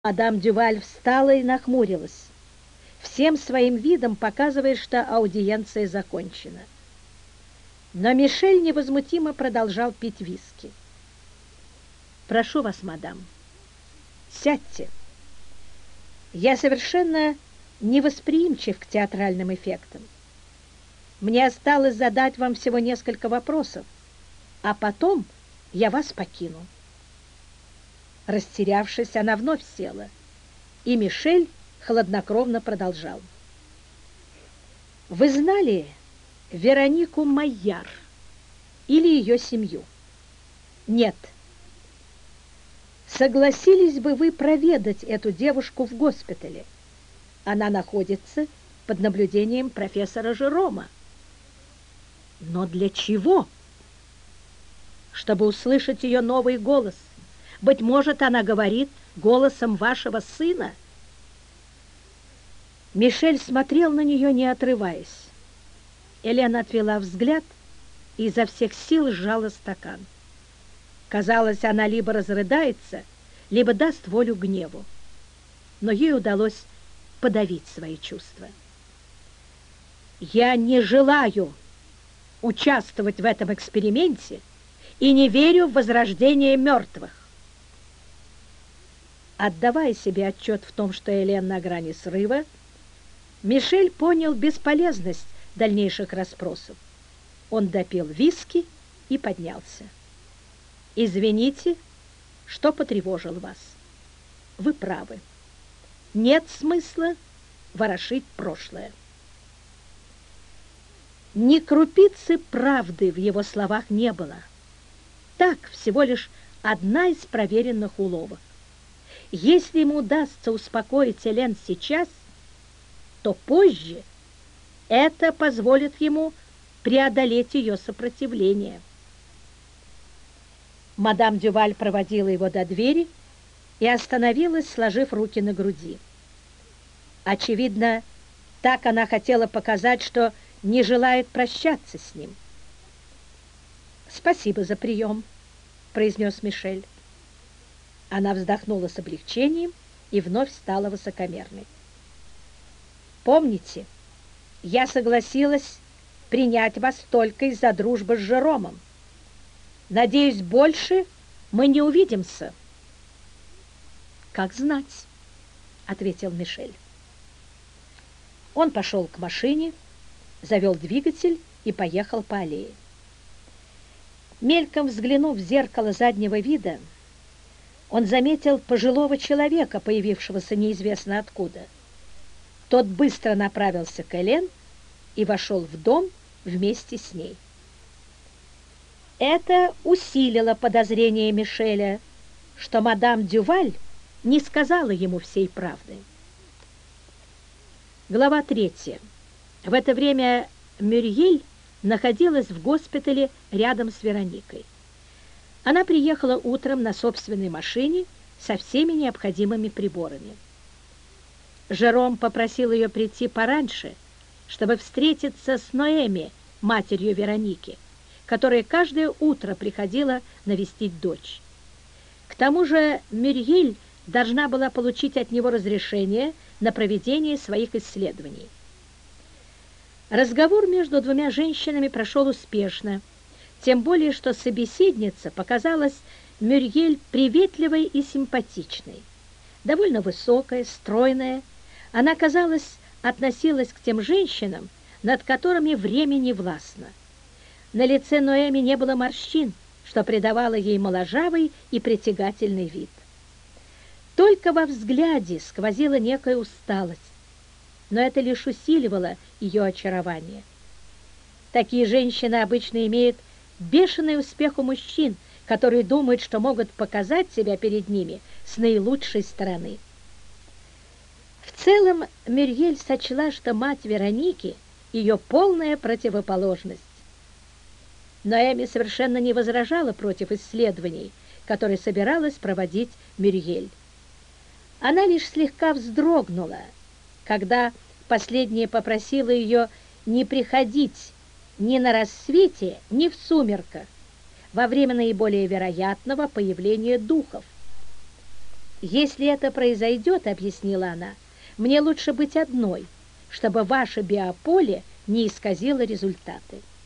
Мадам Дюваль встала и нахмурилась, всем своим видом показывая, что аудиенция закончена. Но Мишель невозмутимо продолжал пить виски. «Прошу вас, мадам, сядьте. Я совершенно невосприимчив к театральным эффектам. Мне осталось задать вам всего несколько вопросов, а потом я вас покину». Растерявшись, она вновь села, и Мишель хладнокровно продолжал. «Вы знали Веронику Майяр или ее семью?» «Нет». «Согласились бы вы проведать эту девушку в госпитале? Она находится под наблюдением профессора Жерома». «Но для чего?» «Чтобы услышать ее новый голос. Быть может, она говорит голосом вашего сына?» Мишель смотрел на нее, не отрываясь. Елена отвела взгляд и изо всех сил сжала стакан. Казалось, она либо разрыдается, либо даст волю гневу. Но ей удалось подавить свои чувства. «Я не желаю участвовать в этом эксперименте и не верю в возрождение мертвых». Отдавая себе отчет в том, что Элен на грани срыва, Мишель понял бесполезность дальнейших расспросов. Он допил виски и поднялся. «Извините, что потревожил вас. Вы правы. Нет смысла ворошить прошлое». Ни крупицы правды в его словах не было. Так, всего лишь одна из проверенных уловок. Если ему удастся успокоить Элен сейчас, то позже это позволит ему преодолеть ее сопротивление. Мадам Дюваль проводила его до двери и остановилась, сложив руки на груди. Очевидно, так она хотела показать, что не желает прощаться с ним. «Спасибо за прием», — произнес Мишель. Она вздохнула с облегчением и вновь стала высокомерной. «Помните, я согласилась принять вас только из-за дружбы с Жеромом. Надеюсь, больше мы не увидимся». «Как знать», — ответил Мишель. Он пошел к машине, завел двигатель и поехал по аллее. Мельком взглянув в зеркало заднего вида, он заметил пожилого человека, появившегося неизвестно откуда. Тот быстро направился к Элен и вошел в дом вместе с ней. Это усилило подозрение Мишеля, что мадам Дюваль не сказала ему всей правды. Глава 3. В это время Мюрьель находилась в госпитале рядом с Вероникой. Она приехала утром на собственной машине со всеми необходимыми приборами. Жером попросил ее прийти пораньше, чтобы встретиться с Ноэми, матерью Вероники, которая каждое утро приходила навестить дочь. К тому же Мюрьель должна была получить от него разрешение на проведение своих исследований. Разговор между двумя женщинами прошел успешно, тем более что собеседница показалась Мюрьель приветливой и симпатичной. Довольно высокая, стройная, она, казалось, относилась к тем женщинам, над которыми время не властно. На лице Ноэми не было морщин, что придавало ей моложавый и притягательный вид. Только во взгляде сквозила некая усталость, но это лишь усиливало ее очарование. Такие женщины обычно имеют бешеный успех у мужчин, которые думают, что могут показать себя перед ними с наилучшей стороны. В целом Мюрьель сочла, что мать Вероники – ее полная противоположность. Но Эми совершенно не возражала против исследований, которые собиралась проводить Мюрьель. Она лишь слегка вздрогнула, когда последняя попросила ее не приходить ни на рассвете, ни в сумерках, во время наиболее вероятного появления духов. «Если это произойдет, — объяснила она, — мне лучше быть одной, чтобы ваше биополе не исказило результаты».